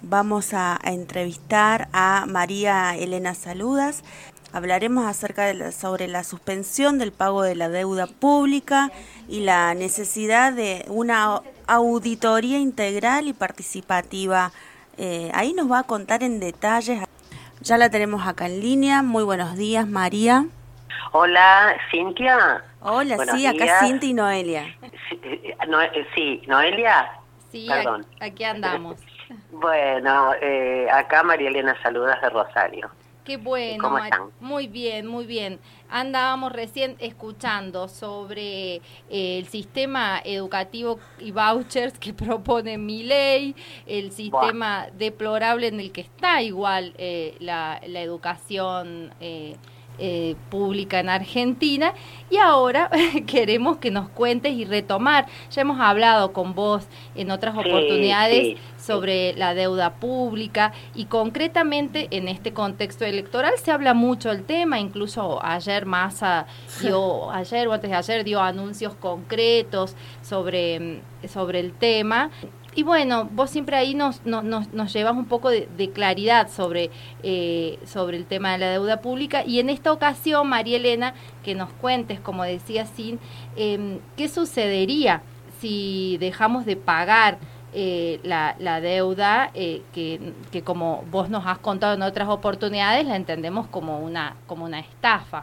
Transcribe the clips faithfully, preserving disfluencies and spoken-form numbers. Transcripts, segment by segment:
vamos a, a entrevistar a María Elena Saludas. Hablaremos acerca de la, sobre la suspensión del pago de la deuda pública y la necesidad de una auditoría integral y participativa. Eh, ahí nos va a contar en detalles. Ya la tenemos acá en línea. Muy buenos días, María. Hola, Cintia. Hola, Buenos sí, acá días. Cintia y Noelia. Sí, no, sí, Noelia. Sí, Perdón. Aquí andamos. Bueno, eh, acá María Elena Saludas de Rosario. Qué bueno, ¿Cómo están? Muy bien, muy bien. Andábamos recién escuchando sobre eh, el sistema educativo y vouchers que propone Milei, el sistema Buah. deplorable en el que está igual eh, la, la educación eh, eh, pública en Argentina, y ahora queremos que nos cuentes y retomar. Ya hemos hablado con vos en otras sí, oportunidades sí, sobre sí. la deuda pública, y concretamente en este contexto electoral se habla mucho del tema. Incluso ayer Massa dio, ayer o antes de ayer dio anuncios concretos sobre, sobre el tema. Y bueno, vos siempre ahí nos, nos, nos llevas un poco de, de claridad sobre, eh, sobre el tema de la deuda pública, y en esta ocasión, María Elena, que nos cuentes, como decía Sin, eh, qué sucedería si dejamos de pagar eh, la, la deuda, eh, que, que como vos nos has contado en otras oportunidades, la entendemos como una, como una estafa.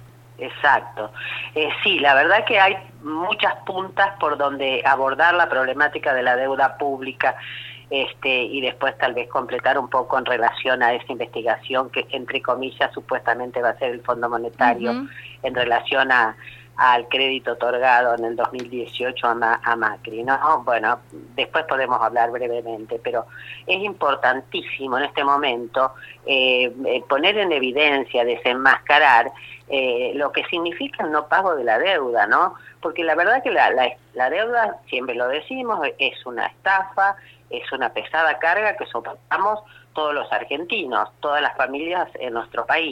Exacto. Eh, sí, la verdad que hay muchas puntas por donde abordar la problemática de la deuda pública, este, y después tal vez completar un poco en relación a esa investigación que, entre comillas, supuestamente va a ser el Fondo Monetario uh-huh. en relación a al crédito otorgado en el dos mil dieciocho a, Ma, a Macri, ¿no? Bueno, después podemos hablar brevemente, pero es importantísimo en este momento eh, eh, poner en evidencia, desenmascarar eh, lo que significa el no pago de la deuda, ¿no? Porque la verdad que la, la, la deuda, siempre lo decimos, es una estafa, es una pesada carga que soportamos todos los argentinos, todas las familias en nuestro país.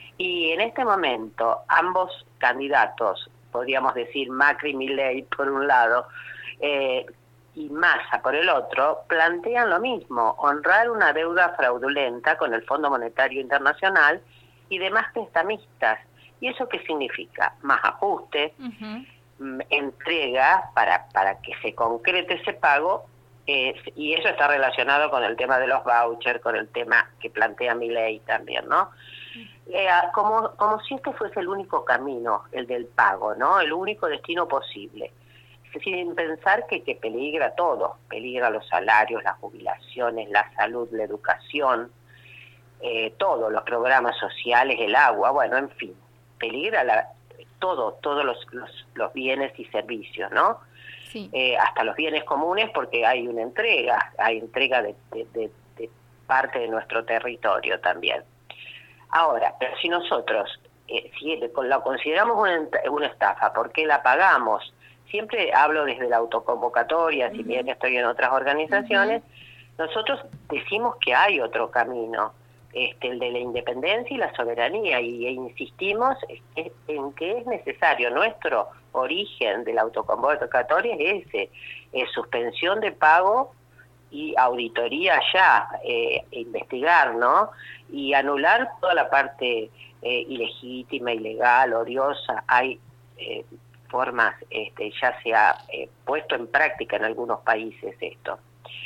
Y en este momento, ambos candidatos, podríamos decir Macri y Milei por un lado, eh, y Massa por el otro, plantean lo mismo: honrar una deuda fraudulenta con el Fondo Monetario Internacional y demás prestamistas. ¿Y eso qué significa? Más ajuste, uh-huh. entrega para, para que se concrete ese pago, eh, y eso está relacionado con el tema de los vouchers, con el tema que plantea Milei también, ¿no? Eh, como, como si este fuese el único camino, el del pago, ¿no? El único destino posible. Sin pensar que, que peligra todo, peligra los salarios, las jubilaciones, la salud, la educación, eh, todos los programas sociales, el agua, bueno, en fin, peligra la, todo, todos los, los, los bienes y servicios, ¿no? Sí. Eh, hasta los bienes comunes, porque hay una entrega, hay entrega de, de, de, de parte de nuestro territorio también. Ahora, pero si nosotros eh, si lo consideramos una, una estafa, ¿por qué la pagamos? Siempre hablo desde la autoconvocatoria, uh-huh. si bien estoy en otras organizaciones, uh-huh. nosotros decimos que hay otro camino, este, el de la independencia y la soberanía, y e insistimos en, en que es necesario. Nuestro origen de la autoconvocatoria es ese, es suspensión de pago y auditoría ya, eh, investigar, ¿no? Y anular toda la parte eh, ilegítima, ilegal, odiosa. Hay eh, formas, este, ya se ha eh, puesto en práctica en algunos países esto.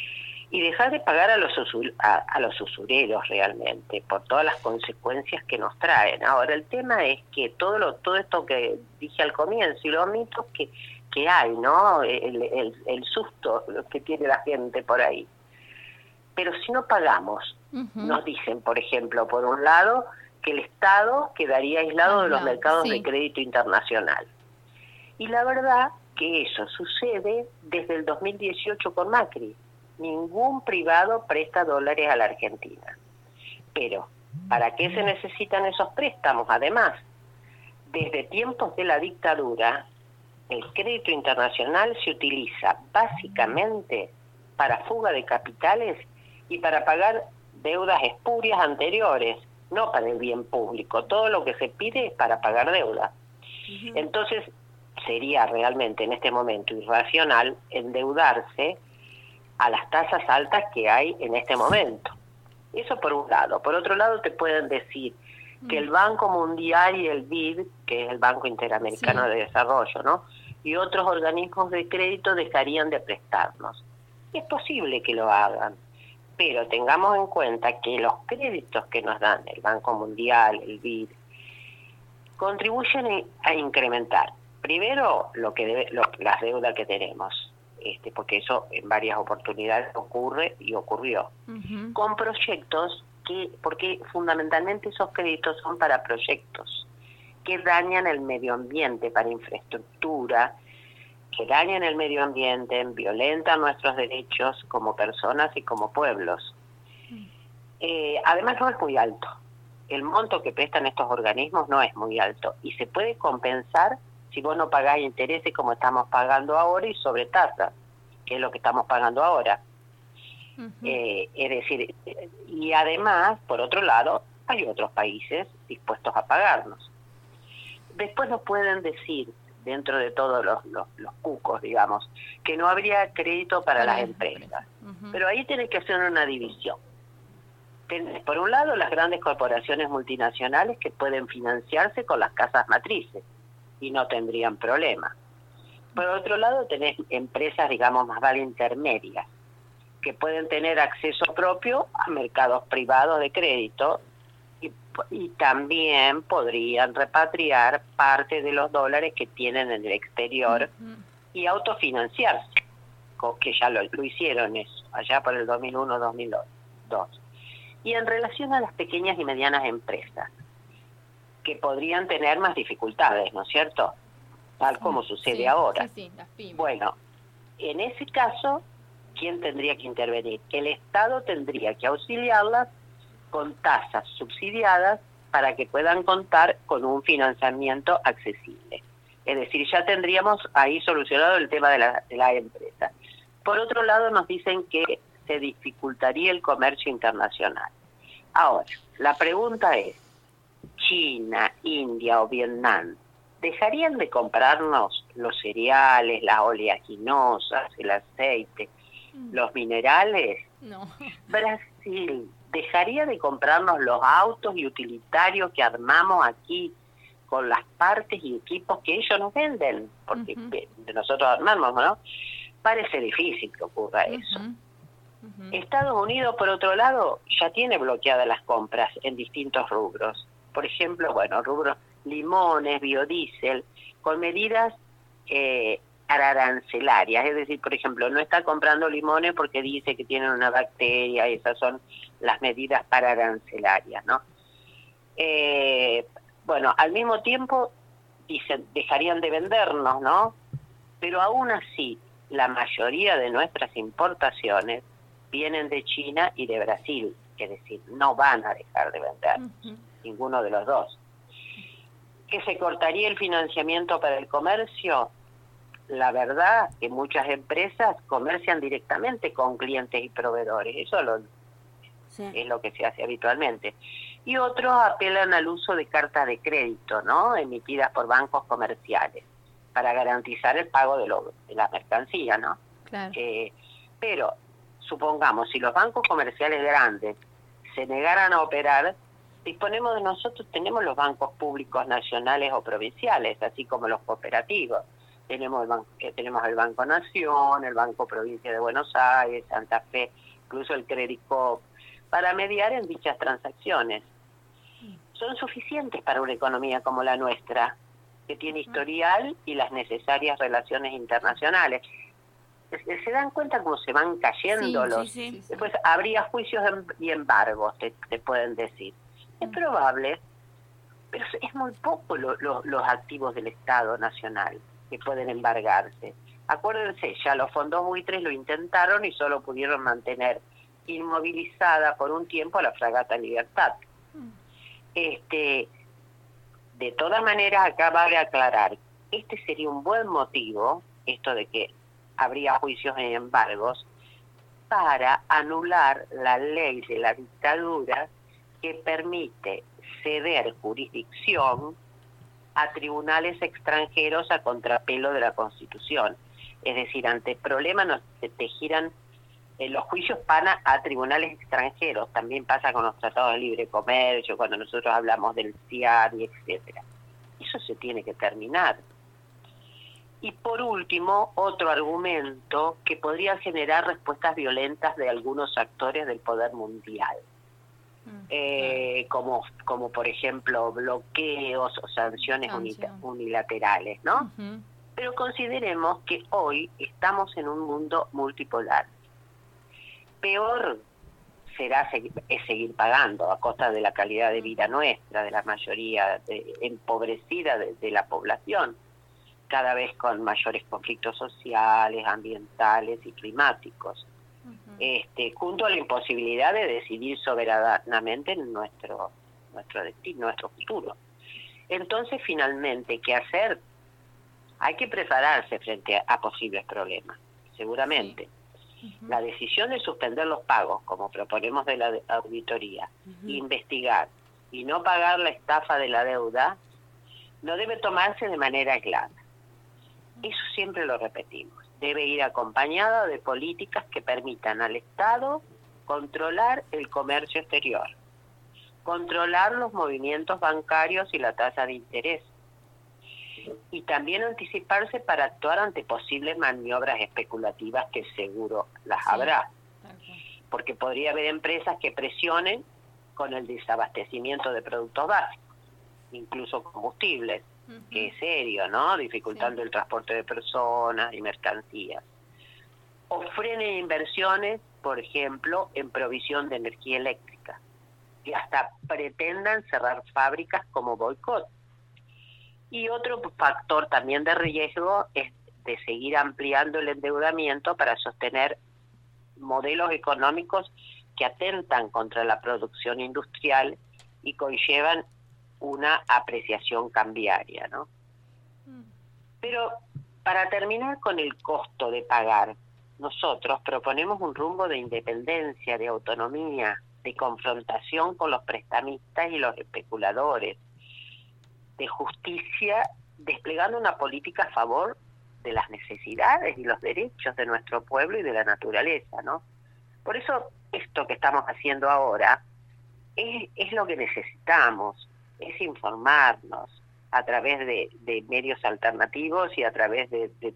Y dejar de pagar a los, usul, a, a los usureros realmente, por todas las consecuencias que nos traen. Ahora, el tema es que todo lo todo esto que dije al comienzo y los mitos que que hay, ¿no? El, el, el susto que tiene la gente por ahí. Pero si no pagamos, uh-huh. nos dicen, por ejemplo, por un lado, que el Estado quedaría aislado uh-huh. de los mercados sí. de crédito internacional. Y la verdad que eso sucede desde el dos mil dieciocho con Macri. Ningún privado presta dólares a la Argentina. Pero, ¿para qué se necesitan esos préstamos? Además, desde tiempos de la dictadura, el crédito internacional se utiliza básicamente para fuga de capitales y para pagar deudas espurias anteriores, no para el bien público. Todo lo que se pide es para pagar deuda. Uh-huh. Entonces, sería realmente en este momento irracional endeudarse a las tasas altas que hay en este momento. Eso por un lado. Por otro lado, te pueden decir mm. que el Banco Mundial y el B I D, que es el Banco Interamericano sí. de Desarrollo, ¿no?, y otros organismos de crédito dejarían de prestarnos. Es posible que lo hagan, pero tengamos en cuenta que los créditos que nos dan el Banco Mundial, el B I D, contribuyen a incrementar, primero, lo que debe, lo, las deudas que tenemos, este, porque eso en varias oportunidades ocurre y ocurrió, uh-huh. con proyectos que, porque fundamentalmente esos créditos son para proyectos que dañan el medio ambiente, para infraestructura, que dañan el medio ambiente, violentan nuestros derechos como personas y como pueblos. Eh, además no es muy alto. El monto que prestan estos organismos no es muy alto y se puede compensar si vos no pagás intereses como estamos pagando ahora y sobre tasas, que es lo que estamos pagando ahora. Uh-huh. Eh, es decir, y además, por otro lado, hay otros países dispuestos a pagarnos. Después nos pueden decir, dentro de todos los, los, los cucos, digamos, que no habría crédito para las empresas. Uh-huh. Pero ahí tenés que hacer una división. Tenés, por un lado, las grandes corporaciones multinacionales que pueden financiarse con las casas matrices y no tendrían problema. Por otro lado, tenés empresas, digamos, más vale intermedias, que pueden tener acceso propio a mercados privados de crédito y, y también podrían repatriar parte de los dólares que tienen en el exterior uh-huh. y autofinanciarse, que ya lo, lo hicieron eso, allá por el dos mil uno dos mil dos. Y en relación a las pequeñas y medianas empresas, que podrían tener más dificultades, ¿no es cierto? Tal como sucede sí, ahora. Sí, sí, las pymes. Bueno, en ese caso, ¿quién tendría que intervenir? El Estado tendría que auxiliarlas con tasas subsidiadas para que puedan contar con un financiamiento accesible. Es decir, ya tendríamos ahí solucionado el tema de la, de la empresa. Por otro lado, nos dicen que se dificultaría el comercio internacional. Ahora, la pregunta es, China, India o Vietnam, ¿dejarían de comprarnos los cereales, las oleaginosas, el aceite, mm. los minerales? No. Brasil, ¿dejaría de comprarnos los autos y utilitarios que armamos aquí con las partes y equipos que ellos nos venden? Porque uh-huh. nosotros armamos, ¿no? Parece difícil que ocurra uh-huh. eso. Uh-huh. Estados Unidos, por otro lado, ya tiene bloqueadas las compras en distintos rubros. Por ejemplo, bueno, rubros limones, biodiesel, con medidas eh, arancelarias. Es decir, por ejemplo, no está comprando limones porque dice que tienen una bacteria, esas son las medidas para arancelarias, ¿no? Eh, bueno, al mismo tiempo dicen, dejarían de vendernos, ¿no? Pero aún así, la mayoría de nuestras importaciones vienen de China y de Brasil, es decir, no van a dejar de vender, uh-huh. ninguno de los dos. ¿Que se cortaría el financiamiento para el comercio? La verdad que muchas empresas comercian directamente con clientes y proveedores, eso lo, sí. es lo que se hace habitualmente. Y otros apelan al uso de cartas de crédito, ¿no?, emitidas por bancos comerciales, para garantizar el pago de, lo, de la mercancía, ¿no? Claro. Eh, pero, supongamos, si los bancos comerciales grandes se negaran a operar, disponemos de nosotros, tenemos los bancos públicos nacionales o provinciales, así como los cooperativos. Tenemos el, banco, eh, tenemos el Banco Nación, el Banco Provincia de Buenos Aires, Santa Fe, incluso el Credit Coop, para mediar en dichas transacciones. Son suficientes para una economía como la nuestra, que tiene historial y las necesarias relaciones internacionales. ¿Se, se dan cuenta cómo se van cayendo sí, los...? Sí, sí, sí. Después habría juicios y embargos, te, te pueden decir. Es probable, pero es muy poco lo, lo, los activos del Estado Nacional que pueden embargarse. Acuérdense, ya los fondos buitres lo intentaron y solo pudieron mantener inmovilizada por un tiempo a la fragata Libertad. Este, de todas maneras, acá vale aclarar, este sería un buen motivo, esto de que habría juicios y embargos, para anular la ley de la dictadura que permite ceder jurisdicción a tribunales extranjeros a contrapelo de la Constitución. Es decir, ante problemas nos te, te giran eh, los juicios van a, a tribunales extranjeros, también pasa con los tratados de libre comercio, cuando nosotros hablamos del C I A D, etcétera. Eso se tiene que terminar. Y por último, otro argumento que podría generar respuestas violentas de algunos actores del poder mundial, mm, eh, como, como por ejemplo bloqueos o sanciones Sanción. unilaterales, ¿no? Uh-huh. Pero consideremos que hoy estamos en un mundo multipolar. Peor será seguir, es seguir pagando a costa de la calidad de vida nuestra, de la mayoría de, empobrecida de, de la población, cada vez con mayores conflictos sociales, ambientales y climáticos, uh-huh. este, junto a la imposibilidad de decidir soberanamente nuestro, nuestro destino, nuestro futuro. Entonces, finalmente, ¿qué hacer? Hay que prepararse frente a, a posibles problemas, seguramente. Sí. Uh-huh. La decisión de suspender los pagos, como proponemos de la auditoría, uh-huh. investigar y no pagar la estafa de la deuda, no debe tomarse de manera aislada. Eso siempre lo repetimos. Debe ir acompañada de políticas que permitan al Estado controlar el comercio exterior, controlar los movimientos bancarios y la tasa de interés, y también anticiparse para actuar ante posibles maniobras especulativas que seguro las sí. habrá. Okay. Porque podría haber empresas que presionen con el desabastecimiento de productos básicos, incluso combustibles, uh-huh. que es serio, ¿no? Dificultando sí. el transporte de personas y mercancías. O frenen inversiones, por ejemplo, en provisión de energía eléctrica, y hasta pretendan cerrar fábricas como boicot. Y otro factor también de riesgo es de seguir ampliando el endeudamiento para sostener modelos económicos que atentan contra la producción industrial y conllevan una apreciación cambiaria, ¿no? Mm. Pero para terminar con el costo de pagar, nosotros proponemos un rumbo de independencia, de autonomía, de confrontación con los prestamistas y los especuladores, de justicia, desplegando una política a favor de las necesidades y los derechos de nuestro pueblo y de la naturaleza, ¿no? Por eso esto que estamos haciendo ahora es, es lo que necesitamos, es informarnos a través de, de medios alternativos y a través de, de,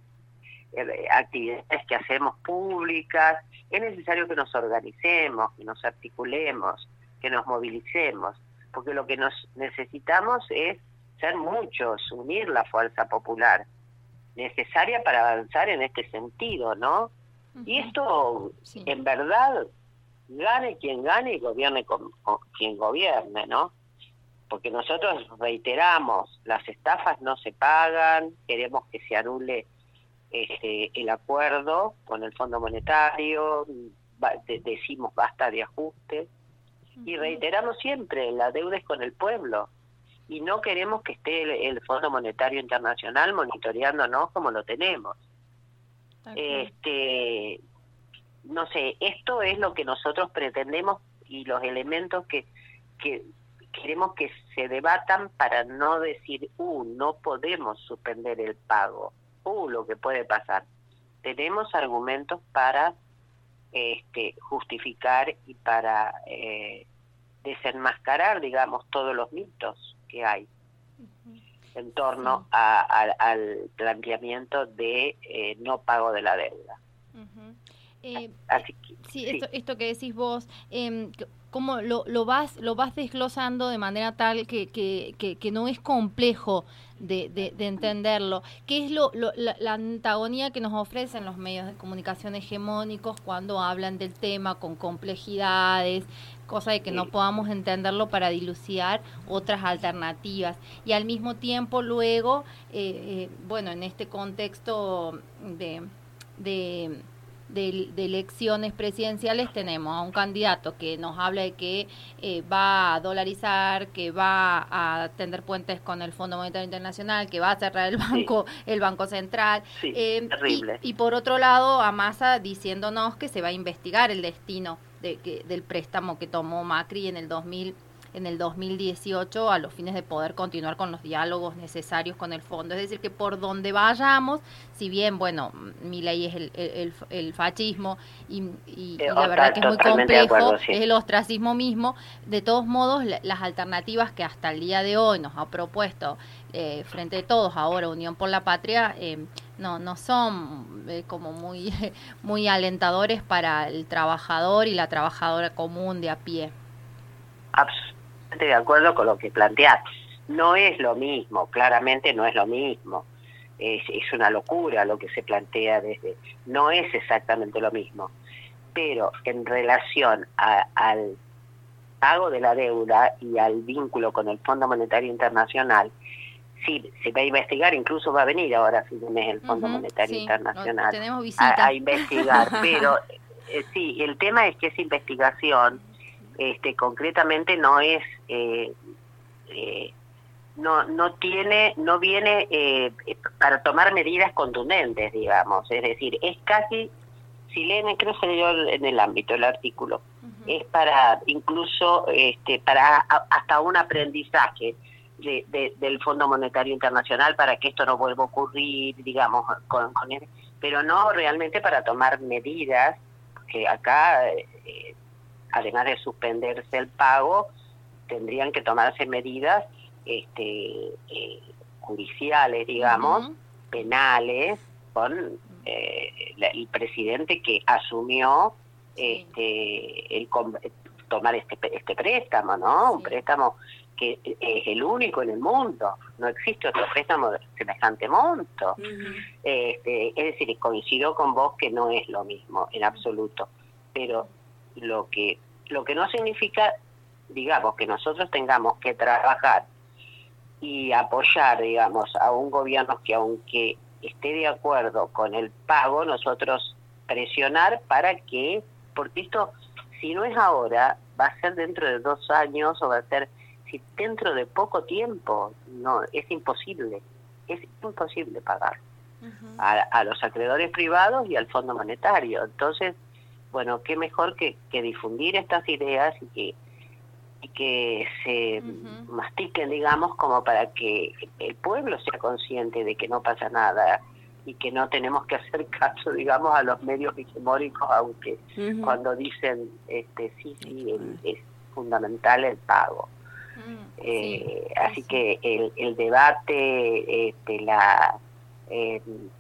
de actividades que hacemos públicas. Es necesario que nos organicemos, que nos articulemos, que nos movilicemos, porque lo que nos necesitamos es ser muchos, unir la fuerza popular necesaria para avanzar en este sentido, ¿no? Uh-huh. Y esto, sí. en verdad, gane quien gane y gobierne con, con quien gobierne, ¿no? Porque nosotros reiteramos, las estafas no se pagan, queremos que se anule este, el acuerdo con el Fondo Monetario, de, decimos basta de ajuste, uh-huh. y reiteramos siempre, la deuda es con el pueblo. Y no queremos que esté el, el Fondo Monetario Internacional monitoreándonos como lo tenemos. Okay. Este, no sé, esto es lo que nosotros pretendemos y los elementos que, que queremos que se debatan para no decir, uh, no podemos suspender el pago, uh, lo que puede pasar. Tenemos argumentos para este, justificar y para eh, desenmascarar, digamos, todos los mitos que hay uh-huh. en torno sí. a, a, al planteamiento de eh, no pago de la deuda. Uh-huh. eh, Así que, sí, sí. Esto, esto que decís vos, eh, ¿cómo lo, lo vas lo vas desglosando de manera tal que, que, que, que no es complejo de, de, de entenderlo? ¿Qué es lo, lo la, la antagonía que nos ofrecen los medios de comunicación hegemónicos cuando hablan del tema con complejidades, cosa de que sí. no podamos entenderlo para dilucidar otras alternativas? Y al mismo tiempo luego, eh, eh, bueno, en este contexto de... de De, de elecciones presidenciales tenemos a un candidato que nos habla de que eh, va a dolarizar, que va a tender puentes con el Fondo Monetario Internacional, que va a cerrar el banco, sí. el Banco Central. Sí, eh, terrible. Y, y por otro lado, a Massa diciéndonos que se va a investigar el destino de, que, del préstamo que tomó Macri en el dos mil en el dos mil dieciocho a los fines de poder continuar con los diálogos necesarios con el fondo. Es decir, que por donde vayamos, si bien, bueno, Milei es el, el, el fascismo y, y, y la verdad que es muy complejo, acuerdo, sí. Es el ostracismo mismo, de todos modos, la, las alternativas que hasta el día de hoy nos ha propuesto eh, Frente de Todos, ahora Unión por la Patria, eh, no no son eh, como muy, muy alentadores para el trabajador y la trabajadora común de a pie. Absolutamente de acuerdo con lo que planteás. No es lo mismo, claramente no es lo mismo. Es, es una locura lo que se plantea desde... No es exactamente lo mismo. Pero en relación a, al pago de la deuda y al vínculo con el Fondo Monetario Internacional, sí, se va a investigar, incluso va a venir ahora a fin de mes el Fondo uh-huh, Monetario sí, Internacional tenemos visita. A, a investigar, pero eh, sí, el tema es que esa investigación este, concretamente no es, eh, eh, no no tiene, no viene eh, para tomar medidas contundentes, digamos, es decir, es casi, si leen, creo que se leyó en el ámbito el artículo, uh-huh. es para incluso, este, para a, hasta un aprendizaje De, de, del Fondo Monetario Internacional para que esto no vuelva a ocurrir, digamos, con, con él, pero no realmente para tomar medidas, que acá, eh, además de suspenderse el pago, tendrían que tomarse medidas este, eh, judiciales, digamos, uh-huh. penales, con eh, la, el presidente que asumió este, el tomar este, este préstamo, ¿no? Sí. Un préstamo que es el único en el mundo, no existe otro préstamo de semejante monto. Uh-huh. Este, es decir, coincido con vos que no es lo mismo en absoluto, pero lo que lo que no significa, digamos, que nosotros tengamos que trabajar y apoyar, digamos, a un gobierno que aunque esté de acuerdo con el pago, nosotros presionar para que, porque esto, si no es ahora, va a ser dentro de dos años o va a ser si dentro de poco tiempo, no, es imposible, es imposible pagar uh-huh. a, a los acreedores privados y al Fondo Monetario. Entonces, bueno, qué mejor que, que difundir estas ideas y que y que se uh-huh. mastiquen, digamos, como para que el pueblo sea consciente de que no pasa nada y que no tenemos que hacer caso, digamos, a los medios hegemónicos, aunque uh-huh. cuando dicen, este sí, sí, el, es fundamental el pago. Mm, eh, sí, así sí. que el, el debate, este, la eh,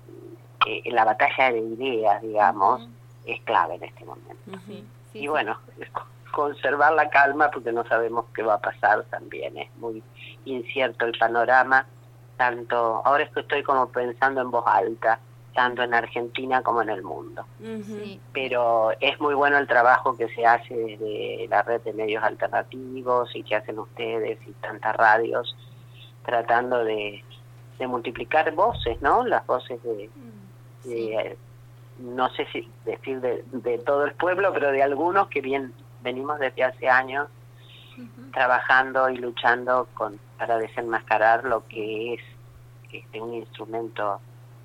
eh, la batalla de ideas, digamos, uh-huh. es clave en este momento. Uh-huh. Sí, sí, y bueno, sí. conservar la calma porque no sabemos qué va a pasar también, es muy incierto el panorama, tanto, ahora es que estoy como pensando en voz alta, tanto en Argentina como en el mundo. Uh-huh. Pero es muy bueno el trabajo que se hace desde la red de medios alternativos y que hacen ustedes y tantas radios, tratando de, de multiplicar voces, ¿no? Las voces de, sí. de no sé si decir de, de todo el pueblo, pero de algunos que bien venimos desde hace años uh-huh. trabajando y luchando con para desenmascarar lo que es este, un instrumento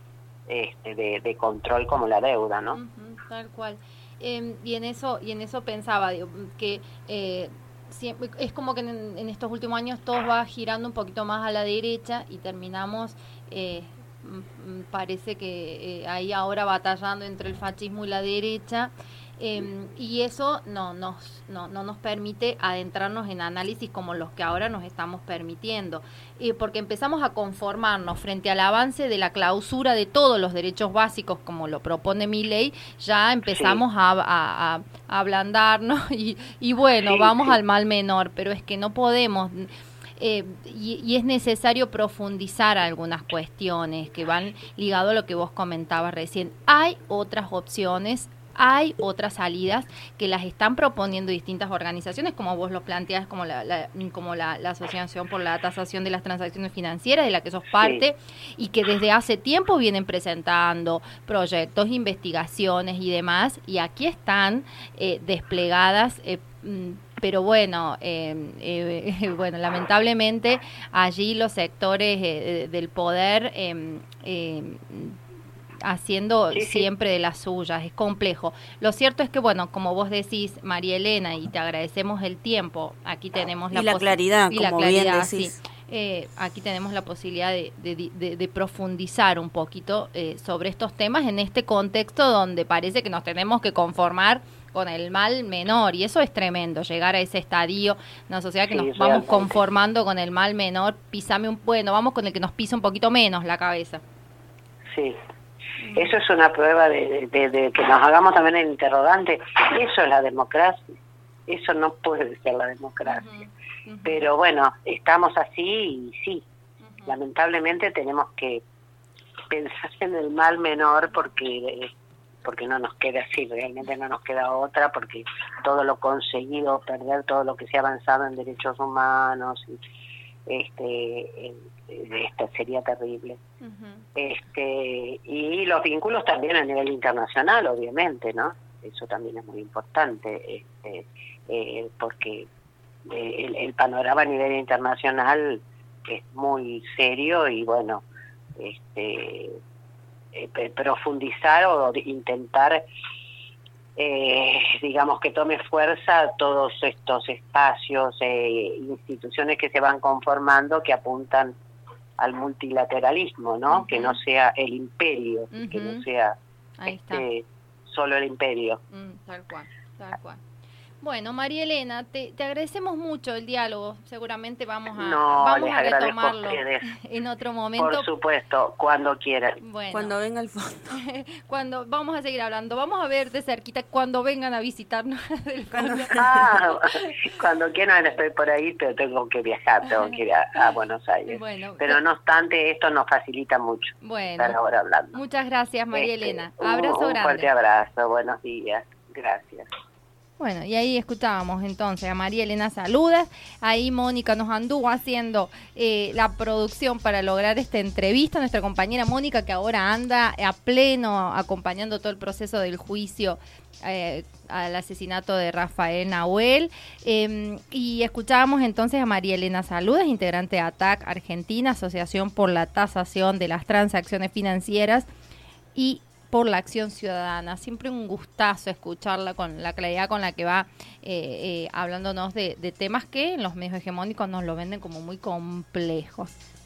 Este, de, de control como la deuda, ¿no? Uh-huh, tal cual. Eh, y en eso y en eso pensaba, digo, que eh, siempre, es como que en, en estos últimos años todo va girando un poquito más a la derecha y terminamos, eh, m- parece que eh, ahí ahora batallando entre el fascismo y la derecha. Eh, y eso no nos, no, no nos permite adentrarnos en análisis como los que ahora nos estamos permitiendo, eh, porque empezamos a conformarnos frente al avance de la clausura de todos los derechos básicos como lo propone Milei, ya empezamos sí. a, a, a, a ablandarnos y, y bueno, sí, vamos sí. al mal menor, pero es que no podemos... Eh, y, y es necesario profundizar algunas cuestiones que van ligado a lo que vos comentabas recién. Hay otras opciones, hay otras salidas que las están proponiendo distintas organizaciones, como vos lo planteás, como la, la como la, la Asociación por la Tasación de las Transacciones Financieras, de la que sos parte, sí. y que desde hace tiempo vienen presentando proyectos, investigaciones y demás, y aquí están eh, desplegadas, eh, pero bueno, eh, eh, bueno, lamentablemente allí los sectores eh, del poder eh, eh, haciendo sí, siempre sí. de las suyas, es complejo. Lo cierto es que, bueno, como vos decís, María Elena, y te agradecemos el tiempo, aquí tenemos la, y la claridad, y como la claridad, bien sí. decís. Eh, aquí tenemos la posibilidad de, de, de, de profundizar un poquito eh, sobre estos temas en este contexto donde parece que nos tenemos que conformar con el mal menor, y eso es tremendo, llegar a ese estadio, una sociedad que Sí, nos vamos realmente. conformando con el mal menor, pisame un, bueno, vamos con el que nos pisa un poquito menos la cabeza. Sí, eso es una prueba de, de, de que nos hagamos también el interrogante. Eso es la democracia, eso no puede ser la democracia. Uh-huh, uh-huh. Pero bueno, estamos así y sí, uh-huh. lamentablemente tenemos que pensar en el mal menor porque porque no nos queda así, realmente no nos queda otra, porque todo lo conseguido, perder todo lo que se ha avanzado en derechos humanos, y, este, esto sería terrible. Uh-huh. Este, y los vínculos también a nivel internacional, obviamente, ¿no? Eso también es muy importante, este, eh, porque el, el panorama a nivel internacional es muy serio y bueno, este Eh, profundizar o intentar, eh, digamos, que tome fuerza todos estos espacios, eh, instituciones que se van conformando que apuntan al multilateralismo, ¿no? Uh-huh. Que no sea el imperio, uh-huh. que no sea este, solo el imperio. Mm, tal cual, tal cual. Bueno, María Elena, te, te agradecemos mucho el diálogo. Seguramente vamos a, no, vamos a retomarlo en otro momento. Por supuesto, cuando quieran. Bueno, cuando venga el fondo. Cuando vamos a seguir hablando. Vamos a ver de cerquita cuando vengan a visitarnos del fondo. Ah, cuando quieran estoy por ahí, pero tengo que viajar, tengo que ir a, a Buenos Aires. Bueno, pero no obstante, esto nos facilita mucho bueno, estar ahora hablando. Muchas gracias, María este, Elena. un, Abrazo un grande. Un fuerte abrazo, buenos días. Gracias. Bueno, y ahí escuchábamos entonces a María Elena Saludas. Ahí Mónica nos anduvo haciendo eh, la producción para lograr esta entrevista. Nuestra compañera Mónica, que ahora anda a pleno acompañando todo el proceso del juicio eh, al asesinato de Rafael Nahuel. Eh, y escuchábamos entonces a María Elena Saludas, integrante de A T A C Argentina, Asociación por la Tasación de las Transacciones Financieras y por la Acción Ciudadana. Siempre un gustazo escucharla con la claridad con la que va eh, eh, hablándonos de, de temas que en los medios hegemónicos nos lo venden como muy complejos.